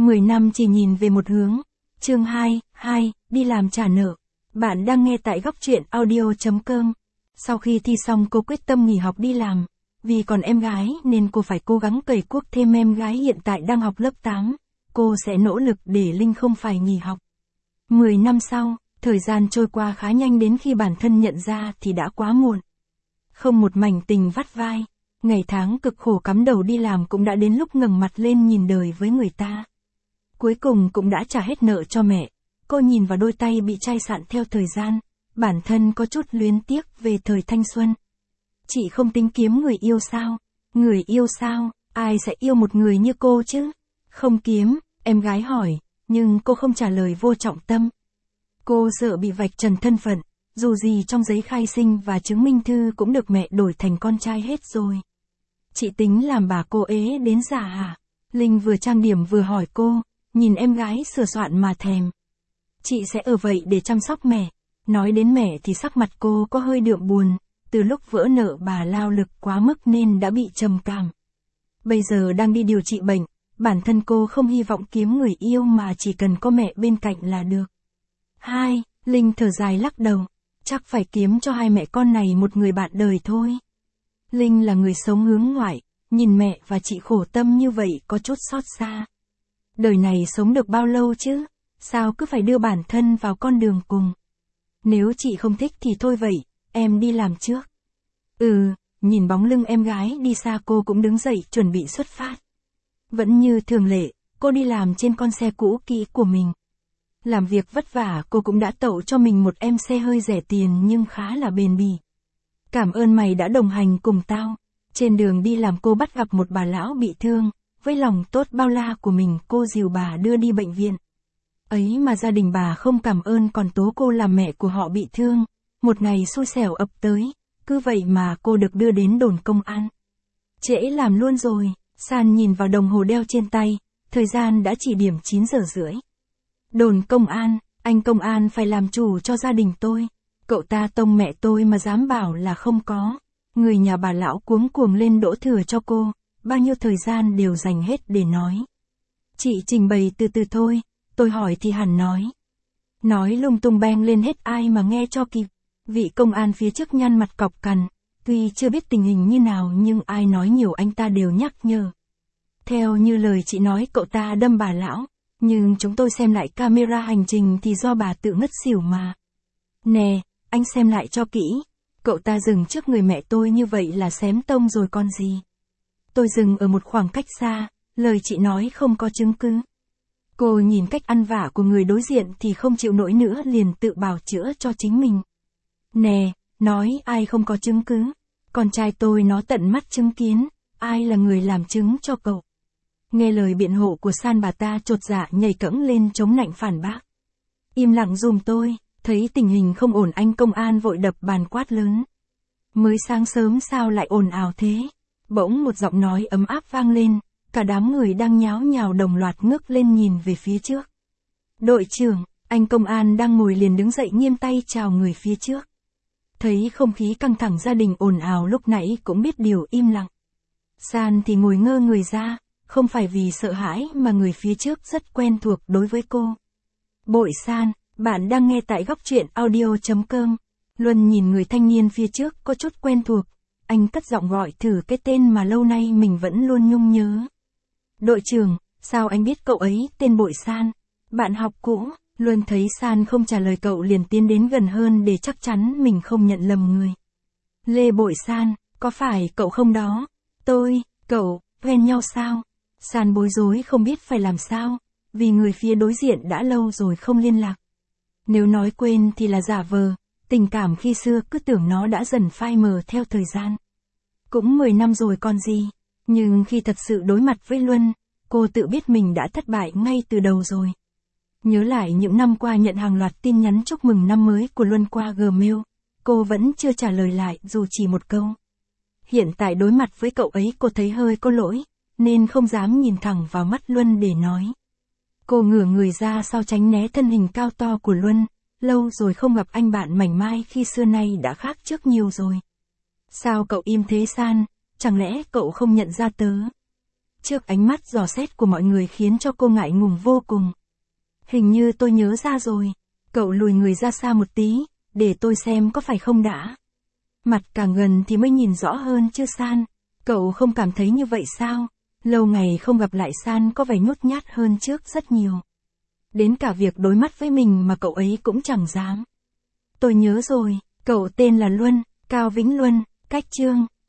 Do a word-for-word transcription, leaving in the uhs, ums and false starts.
mười năm chỉ nhìn về một hướng. Chương hai, hai, đi làm trả nợ. Bạn đang nghe tại góc truyện audio chấm com. Sau khi thi xong cô quyết tâm nghỉ học đi làm. Vì còn em gái nên cô phải cố gắng cày cuốc thêm em gái hiện tại đang học lớp tám. Cô sẽ nỗ lực để Linh không phải nghỉ học. mười năm sau, thời gian trôi qua khá nhanh đến khi bản thân nhận ra thì đã quá muộn. Không một mảnh tình vắt vai. Ngày tháng cực khổ cắm đầu đi làm cũng đã đến lúc ngẩng mặt lên nhìn đời với người ta. Cuối cùng cũng đã trả hết nợ cho mẹ. Cô nhìn vào đôi tay bị chai sạn theo thời gian. Bản thân có chút luyến tiếc về thời thanh xuân. Chị không tính kiếm người yêu sao? Người yêu sao? Ai sẽ yêu một người như cô chứ? Không kiếm, em gái hỏi, nhưng cô không trả lời vô trọng tâm. Cô sợ bị vạch trần thân phận, dù gì trong giấy khai sinh và chứng minh thư cũng được mẹ đổi thành con trai hết rồi. Chị tính làm bà cô ế đến già hả? Linh vừa trang điểm vừa hỏi cô, nhìn em gái sửa soạn mà thèm. Chị sẽ ở vậy để chăm sóc mẹ. Nói đến mẹ thì sắc mặt cô có hơi đượm buồn, từ lúc vỡ nợ bà lao lực quá mức nên đã bị trầm cảm. Bây giờ đang đi điều trị bệnh, bản thân cô không hy vọng kiếm người yêu mà chỉ cần có mẹ bên cạnh là được. Hai, Linh thở dài lắc đầu, chắc phải kiếm cho hai mẹ con này một người bạn đời thôi. Linh là người sống hướng ngoại, nhìn mẹ và chị khổ tâm như vậy có chút xót xa. Đời này sống được bao lâu chứ? Sao cứ phải đưa bản thân vào con đường cùng? Nếu chị không thích thì thôi vậy, em đi làm trước. Ừ, nhìn bóng lưng em gái đi xa cô cũng đứng dậy chuẩn bị xuất phát. Vẫn như thường lệ, cô đi làm trên con xe cũ kỹ của mình. Làm việc vất vả cô cũng đã tậu cho mình một em xe hơi rẻ tiền nhưng khá là bền bỉ. Cảm ơn mày đã đồng hành cùng tao. Trên đường đi làm cô bắt gặp một bà lão bị thương, với lòng tốt bao la của mình cô dìu bà đưa đi bệnh viện. Ấy mà gia đình bà không cảm ơn còn tố cô là mẹ của họ bị thương. Một ngày xui xẻo ập tới, cứ vậy mà cô được đưa đến đồn công an. Trễ làm luôn rồi, San nhìn vào đồng hồ đeo trên tay, thời gian đã chỉ điểm chín giờ rưỡi. Đồn công an, anh công an phải làm chủ cho gia đình tôi. Cậu ta tông mẹ tôi mà dám bảo là không có. Người nhà bà lão cuống cuồng lên đổ thừa cho cô, bao nhiêu thời gian đều dành hết để nói. Chị trình bày từ từ thôi, tôi hỏi thì hẳn nói. Nói lung tung beng lên hết ai mà nghe cho kịp. Vị công an phía trước nhăn mặt cọc cằn, tuy chưa biết tình hình như nào nhưng ai nói nhiều anh ta đều nhắc nhở. Theo như lời chị nói cậu ta đâm bà lão, nhưng chúng tôi xem lại camera hành trình thì do bà tự ngất xỉu mà. Nè, anh xem lại cho kỹ. Cậu ta dừng trước người mẹ tôi như vậy là xém tông rồi còn gì. Tôi dừng ở một khoảng cách xa, lời chị nói không có chứng cứ. Cô nhìn cách ăn vạ của người đối diện thì không chịu nổi nữa liền tự bào chữa cho chính mình. Nè, nói ai không có chứng cứ. Con trai tôi nó tận mắt chứng kiến, ai là người làm chứng cho cậu. Nghe lời biện hộ của San bà ta chột dạ nhảy cẫng lên chống nạnh phản bác. Im lặng dùm tôi, thấy tình hình không ổn anh công an vội đập bàn quát lớn. Mới sáng sớm sao lại ồn ào thế? Bỗng một giọng nói ấm áp vang lên, cả đám người đang nháo nhào đồng loạt ngước lên nhìn về phía trước. Đội trưởng, anh công an đang ngồi liền đứng dậy nghiêm tay chào người phía trước. Thấy không khí căng thẳng gia đình ồn ào lúc nãy cũng biết điều im lặng. San thì ngồi ngơ người ra, không phải vì sợ hãi mà người phía trước rất quen thuộc đối với cô. Bội San, bạn đang nghe tại góc truyện audio chấm com. Luân nhìn người thanh niên phía trước có chút quen thuộc, anh cất giọng gọi thử cái tên mà lâu nay mình vẫn luôn nhung nhớ. Đội trưởng, sao anh biết cậu ấy tên Bội San? Bạn học cũ. Luân thấy San không trả lời cậu liền tiến đến gần hơn để chắc chắn mình không nhận lầm người. Lê Bội San, có phải cậu không đó? Tôi, cậu, quen nhau sao? San bối rối không biết phải làm sao, vì người phía đối diện đã lâu rồi không liên lạc. Nếu nói quên thì là giả vờ, tình cảm khi xưa cứ tưởng nó đã dần phai mờ theo thời gian. Cũng mười năm rồi còn gì, nhưng khi thật sự đối mặt với Luân, cô tự biết mình đã thất bại ngay từ đầu rồi. Nhớ lại những năm qua nhận hàng loạt tin nhắn chúc mừng năm mới của Luân qua Gmail, cô vẫn chưa trả lời lại dù chỉ một câu. Hiện tại đối mặt với cậu ấy cô thấy hơi có lỗi, nên không dám nhìn thẳng vào mắt Luân để nói. Cô ngửa người ra sau tránh né thân hình cao to của Luân, lâu rồi không gặp anh bạn mảnh mai khi xưa nay đã khác trước nhiều rồi. Sao cậu im thế San, chẳng lẽ cậu không nhận ra tớ? Trước ánh mắt dò xét của mọi người khiến cho cô ngại ngùng vô cùng. Hình như tôi nhớ ra rồi. Cậu lùi người ra xa một tí, để tôi xem có phải không đã. Mặt càng gần thì mới nhìn rõ hơn chứ San. Cậu không cảm thấy như vậy sao? Lâu ngày không gặp lại San có vẻ nhút nhát hơn trước rất nhiều. Đến cả việc đối mắt với mình mà cậu ấy cũng chẳng dám. Tôi nhớ rồi, cậu tên là Luân, Cao Vĩnh Luân, cách Trương.